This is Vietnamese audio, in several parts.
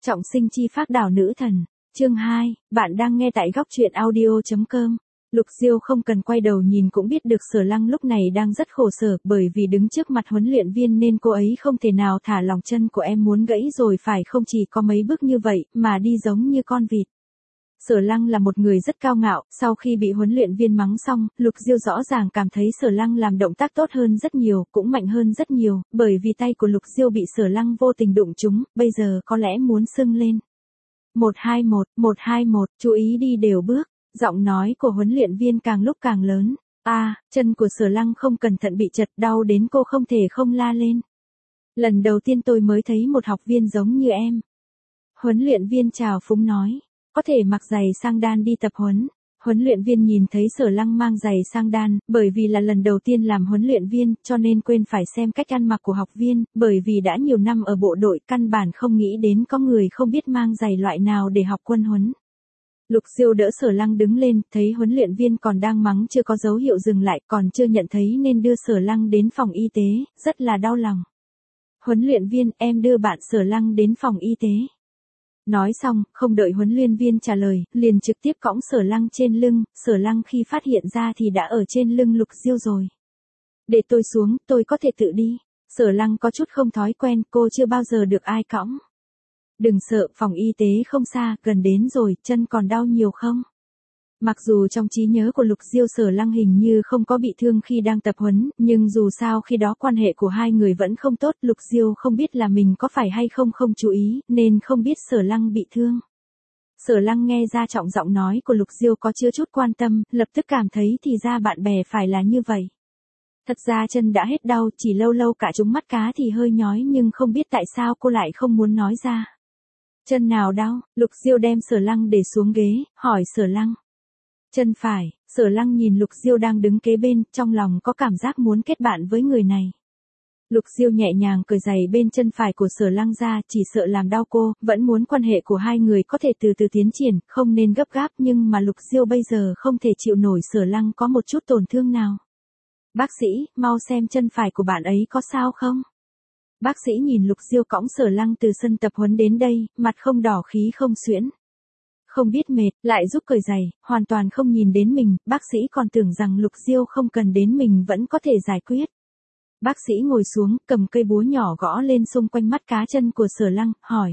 Trọng sinh chi phác đảo nữ thần. Chương 2, bạn đang nghe tại góc truyện audio.com. Lục Diêu không cần quay đầu nhìn cũng biết được Sở Lăng lúc này đang rất khổ sở, bởi vì đứng trước mặt huấn luyện viên nên cô ấy không thể nào thả lỏng. Chân của em muốn gãy rồi phải không, chỉ có mấy bước như vậy mà đi giống như con vịt. Sở Lăng là một người rất cao ngạo, sau khi bị huấn luyện viên mắng xong, Lục Diêu rõ ràng cảm thấy Sở Lăng làm động tác tốt hơn rất nhiều, cũng mạnh hơn rất nhiều, bởi vì tay của Lục Diêu bị Sở Lăng vô tình đụng trúng, bây giờ có lẽ muốn sưng lên. 121, 121, chú ý đi đều bước, giọng nói của huấn luyện viên càng lúc càng lớn. Chân của Sở Lăng không cẩn thận bị trật, đau đến cô không thể không la lên. Lần đầu tiên tôi mới thấy một học viên giống như em. Huấn luyện viên trào phúng nói. Có thể mặc giày sang đan đi tập huấn. Huấn luyện viên nhìn thấy Sở Lăng mang giày sang đan, bởi vì là lần đầu tiên làm huấn luyện viên, cho nên quên phải xem cách ăn mặc của học viên, bởi vì đã nhiều năm ở bộ đội, căn bản không nghĩ đến có người không biết mang giày loại nào để học quân huấn. Lục Diêu đỡ Sở Lăng đứng lên, thấy huấn luyện viên còn đang mắng chưa có dấu hiệu dừng lại, còn chưa nhận thấy nên đưa Sở Lăng đến phòng y tế, rất là đau lòng. Huấn luyện viên, em đưa bạn Sở Lăng đến phòng y tế. Nói xong, không đợi huấn luyện viên trả lời, liền trực tiếp cõng Sở Lăng trên lưng. Sở Lăng khi phát hiện ra thì đã ở trên lưng Lục Diêu rồi. Để tôi xuống, tôi có thể tự đi. Sở Lăng có chút không thói quen, cô chưa bao giờ được ai cõng. Đừng sợ, phòng y tế không xa, gần đến rồi, chân còn đau nhiều không? Mặc dù trong trí nhớ của Lục Diêu Sở Lăng hình như không có bị thương khi đang tập huấn, nhưng dù sao khi đó quan hệ của hai người vẫn không tốt, Lục Diêu không biết là mình có phải hay không chú ý, nên không biết Sở Lăng bị thương. Sở Lăng nghe ra trọng giọng nói của Lục Diêu có chứa chút quan tâm, lập tức cảm thấy thì ra bạn bè phải là như vậy. Thật ra chân đã hết đau, chỉ lâu lâu cả trúng mắt cá thì hơi nhói, nhưng không biết tại sao cô lại không muốn nói ra. Chân nào đau? Lục Diêu đem Sở Lăng để xuống ghế, hỏi Sở Lăng. Chân phải. Sở Lăng nhìn Lục Diêu đang đứng kế bên, trong lòng có cảm giác muốn kết bạn với người này. Lục Diêu nhẹ nhàng cởi giày bên chân phải của Sở Lăng ra, chỉ sợ làm đau cô, vẫn muốn quan hệ của hai người có thể từ từ tiến triển, không nên gấp gáp, nhưng mà Lục Diêu bây giờ không thể chịu nổi Sở Lăng có một chút tổn thương nào. Bác sĩ, mau xem chân phải của bạn ấy có sao không? Bác sĩ nhìn Lục Diêu cõng Sở Lăng từ sân tập huấn đến đây, mặt không đỏ khí không suyễn. Không biết mệt, lại giúp cởi giày, hoàn toàn không nhìn đến mình, bác sĩ còn tưởng rằng Lục Diêu không cần đến mình vẫn có thể giải quyết. Bác sĩ ngồi xuống, cầm cây búa nhỏ gõ lên xung quanh mắt cá chân của Sở Lăng, hỏi.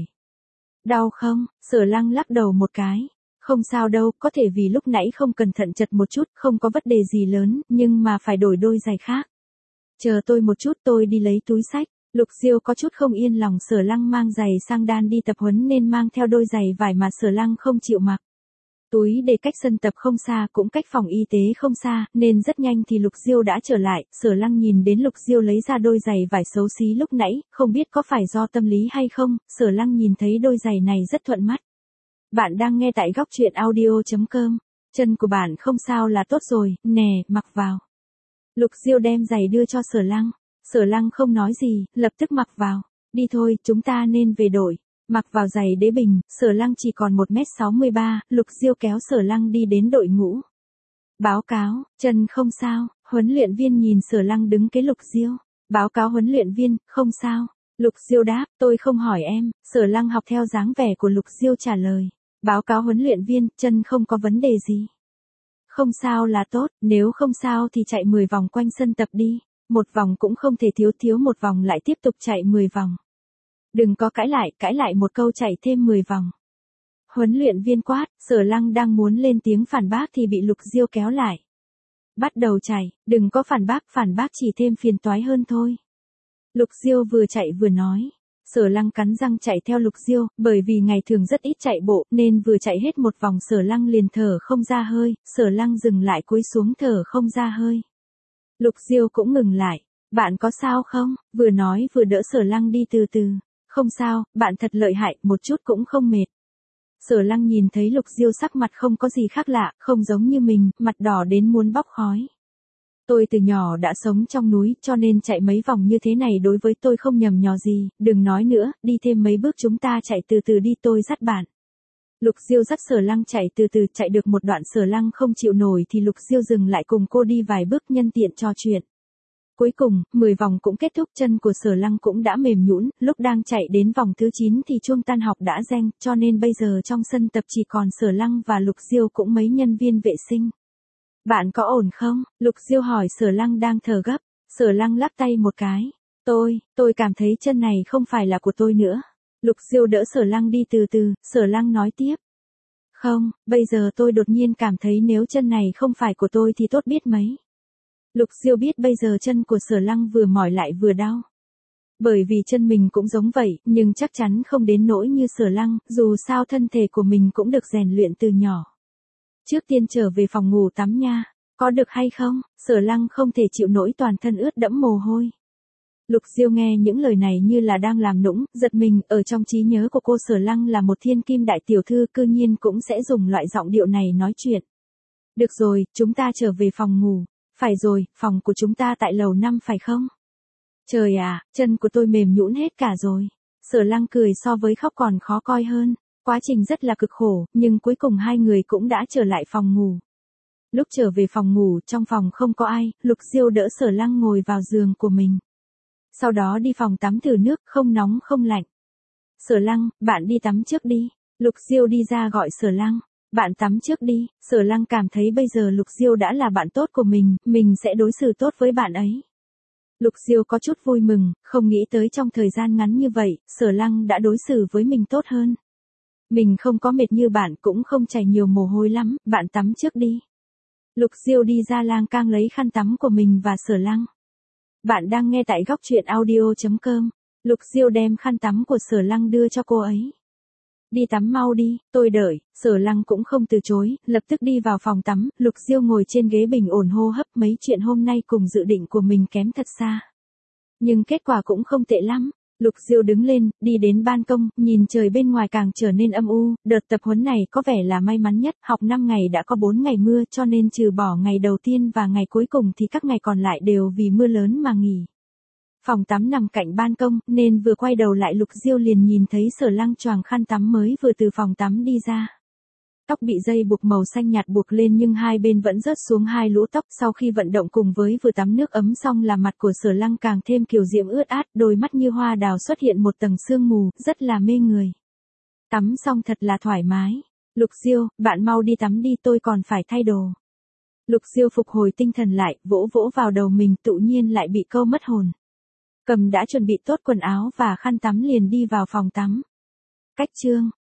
Đau không? Sở Lăng lắc đầu một cái. Không sao đâu, có thể vì lúc nãy không cẩn thận chật một chút, không có vấn đề gì lớn, nhưng mà phải đổi đôi giày khác. Chờ tôi một chút, tôi đi lấy túi xách. Lục Diêu có chút không yên lòng Sở Lăng mang giày sang đan đi tập huấn nên mang theo đôi giày vải mà Sở Lăng không chịu mặc. Túi để cách sân tập không xa cũng cách phòng y tế không xa, nên rất nhanh thì Lục Diêu đã trở lại. Sở Lăng nhìn đến Lục Diêu lấy ra đôi giày vải xấu xí lúc nãy, không biết có phải do tâm lý hay không, Sở Lăng nhìn thấy đôi giày này rất thuận mắt. Bạn đang nghe tại góc truyện audio.com. Chân của bạn không sao là tốt rồi, nè, mặc vào. Lục Diêu đem giày đưa cho Sở Lăng. Sở Lăng không nói gì, lập tức mặc vào. Đi thôi, chúng ta nên về đội. Mặc vào giày đế bình, Sở Lăng chỉ còn 1m63, Lục Diêu kéo Sở Lăng đi đến đội ngũ. Báo cáo, chân không sao, huấn luyện viên nhìn Sở Lăng đứng kế Lục Diêu. Báo cáo huấn luyện viên, không sao. Lục Diêu đáp, tôi không hỏi em. Sở Lăng học theo dáng vẻ của Lục Diêu trả lời. Báo cáo huấn luyện viên, chân không có vấn đề gì. Không sao là tốt, nếu không sao thì chạy 10 vòng quanh sân tập đi. Một vòng cũng không thể thiếu một vòng lại tiếp tục chạy 10 vòng. Đừng có cãi lại một câu chạy thêm 10 vòng. Huấn luyện viên quát, Sở Lăng đang muốn lên tiếng phản bác thì bị Lục Diêu kéo lại. Bắt đầu chạy, đừng có phản bác chỉ thêm phiền toái hơn thôi. Lục Diêu vừa chạy vừa nói. Sở Lăng cắn răng chạy theo Lục Diêu, bởi vì ngày thường rất ít chạy bộ, nên vừa chạy hết một vòng Sở Lăng liền thở không ra hơi, Sở Lăng dừng lại cúi xuống thở không ra hơi. Lục Diêu cũng ngừng lại. Bạn có sao không? Vừa nói vừa đỡ Sở Lăng đi từ từ. Không sao, bạn thật lợi hại, một chút cũng không mệt. Sở Lăng nhìn thấy Lục Diêu sắc mặt không có gì khác lạ, không giống như mình, mặt đỏ đến muốn bốc khói. Tôi từ nhỏ đã sống trong núi, cho nên chạy mấy vòng như thế này đối với tôi không nhầm nhò gì, đừng nói nữa, đi thêm mấy bước chúng ta chạy từ từ đi, tôi dắt bạn. Lục Diêu dắt Sở Lăng chạy từ từ, chạy được một đoạn Sở Lăng không chịu nổi thì Lục Diêu dừng lại cùng cô đi vài bước nhân tiện trò chuyện. Cuối cùng, 10 vòng cũng kết thúc, chân của Sở Lăng cũng đã mềm nhũn, lúc đang chạy đến vòng thứ 9 thì chuông tan học đã reng, cho nên bây giờ trong sân tập chỉ còn Sở Lăng và Lục Diêu cũng mấy nhân viên vệ sinh. Bạn có ổn không? Lục Diêu hỏi Sở Lăng đang thở gấp. Sở Lăng lắc tay một cái. Tôi cảm thấy chân này không phải là của tôi nữa. Lục Diêu đỡ Sở Lăng đi từ từ, Sở Lăng nói tiếp. Không, bây giờ tôi đột nhiên cảm thấy nếu chân này không phải của tôi thì tốt biết mấy. Lục Diêu biết bây giờ chân của Sở Lăng vừa mỏi lại vừa đau. Bởi vì chân mình cũng giống vậy, nhưng chắc chắn không đến nỗi như Sở Lăng, dù sao thân thể của mình cũng được rèn luyện từ nhỏ. Trước tiên trở về phòng ngủ tắm nha, có được hay không? Sở Lăng không thể chịu nổi toàn thân ướt đẫm mồ hôi. Lục Diêu nghe những lời này như là đang làm nũng, giật mình, ở trong trí nhớ của cô Sở Lăng là một thiên kim đại tiểu thư, cư nhiên cũng sẽ dùng loại giọng điệu này nói chuyện. Được rồi, chúng ta trở về phòng ngủ. Phải rồi, phòng của chúng ta tại lầu 5 phải không? Trời à, chân của tôi mềm nhũn hết cả rồi. Sở Lăng cười so với khóc còn khó coi hơn. Quá trình rất là cực khổ, nhưng cuối cùng hai người cũng đã trở lại phòng ngủ. Lúc trở về phòng ngủ, trong phòng không có ai, Lục Diêu đỡ Sở Lăng ngồi vào giường của mình. Sau đó đi phòng tắm thử nước, không nóng không lạnh. Sở Lăng, bạn đi tắm trước đi. Lục Diêu đi ra gọi Sở Lăng. Bạn tắm trước đi. Sở Lăng cảm thấy bây giờ Lục Diêu đã là bạn tốt của mình sẽ đối xử tốt với bạn ấy. Lục Diêu có chút vui mừng, không nghĩ tới trong thời gian ngắn như vậy, Sở Lăng đã đối xử với mình tốt hơn. Mình không có mệt như bạn, cũng không chảy nhiều mồ hôi lắm, bạn tắm trước đi. Lục Diêu đi ra lang cang lấy khăn tắm của mình và Sở Lăng. Bạn đang nghe tại góc truyện audio.com. Lục Diêu đem khăn tắm của Sở Lăng đưa cho cô ấy. Đi tắm mau đi, tôi đợi. Sở Lăng cũng không từ chối, lập tức đi vào phòng tắm. Lục Diêu ngồi trên ghế bình ổn hô hấp, mấy chuyện hôm nay cùng dự định của mình kém thật xa. Nhưng kết quả cũng không tệ lắm. Lục Diêu đứng lên, đi đến ban công, nhìn trời bên ngoài càng trở nên âm u. Đợt tập huấn này có vẻ là may mắn nhất, học 5 ngày đã có 4 ngày mưa, cho nên trừ bỏ ngày đầu tiên và ngày cuối cùng thì các ngày còn lại đều vì mưa lớn mà nghỉ. Phòng tắm nằm cạnh ban công, nên vừa quay đầu lại Lục Diêu liền nhìn thấy Sở Lăng choàng khăn tắm mới vừa từ phòng tắm đi ra. Tóc bị dây buộc màu xanh nhạt buộc lên nhưng hai bên vẫn rớt xuống hai lũ tóc. Sau khi vận động cùng với vừa tắm nước ấm xong là mặt của Sở Lăng càng thêm kiều diễm ướt át, đôi mắt như hoa đào xuất hiện một tầng sương mù, rất là mê người. Tắm xong thật là thoải mái. Lục Diêu, bạn mau đi tắm đi, tôi còn phải thay đồ. Lục Diêu phục hồi tinh thần lại, vỗ vỗ vào đầu mình, tự nhiên lại bị câu mất hồn. Cầm đã chuẩn bị tốt quần áo và khăn tắm liền đi vào phòng tắm. Cách chương